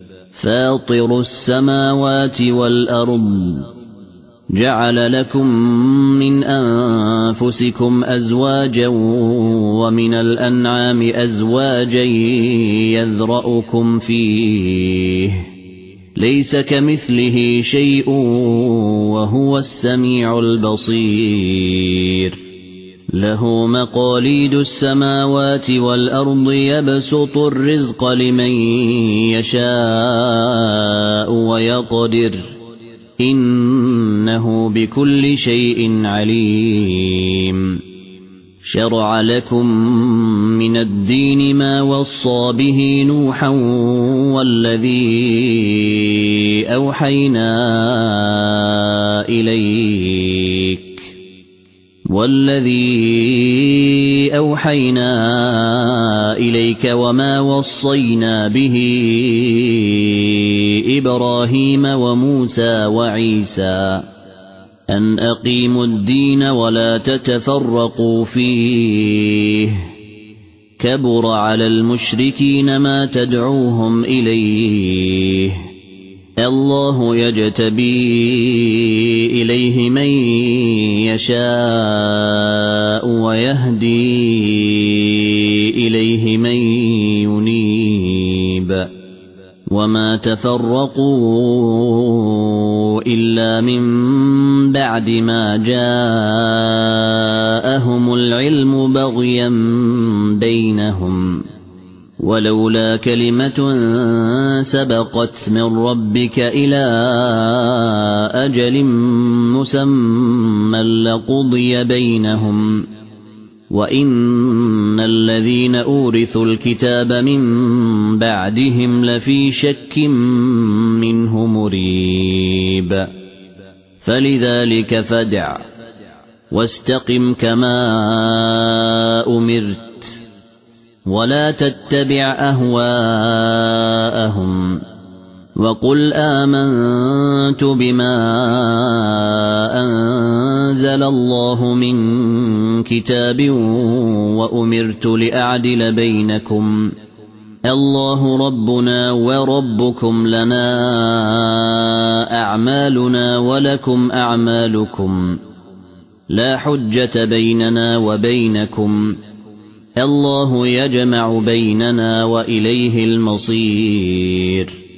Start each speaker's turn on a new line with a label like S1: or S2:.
S1: فاطر السماوات والأرض جعل لكم من أنفسكم أزواجا ومن الأنعام أزواجا يذرأكم فيه ليس كمثله شيء وهو السميع البصير له مقاليد السماوات والأرض يبسط الرزق لمن يشاء ويقدر إنه بكل شيء عليم شرع لكم من الدين ما وصى به نوحا والذي أوحينا إليك وما وصينا به إبراهيم وموسى وعيسى أن أقيموا الدين ولا تتفرقوا فيه كبر على المشركين ما تدعوهم إليه الله يجتبي إليه من يشاء ويهدي إليه من ينيب وما تفرقوا إلا من بعد ما جاءهم العلم بغيا بينهم ولولا كلمة سبقت من ربك إلى أجل مسمى لقضي بينهم وإن الذين أورثوا الكتاب من بعدهم لفي شك منه مريب فلذلك فادع واستقم كما أمرت ولا تتبع أهواءهم وقل آمنت بما أنزل الله من كتاب وأمرت لأعدل بينكم الله ربنا وربكم لنا أعمالنا ولكم أعمالكم لا حجة بيننا وبينكم الله يجمع بيننا وإليه المصير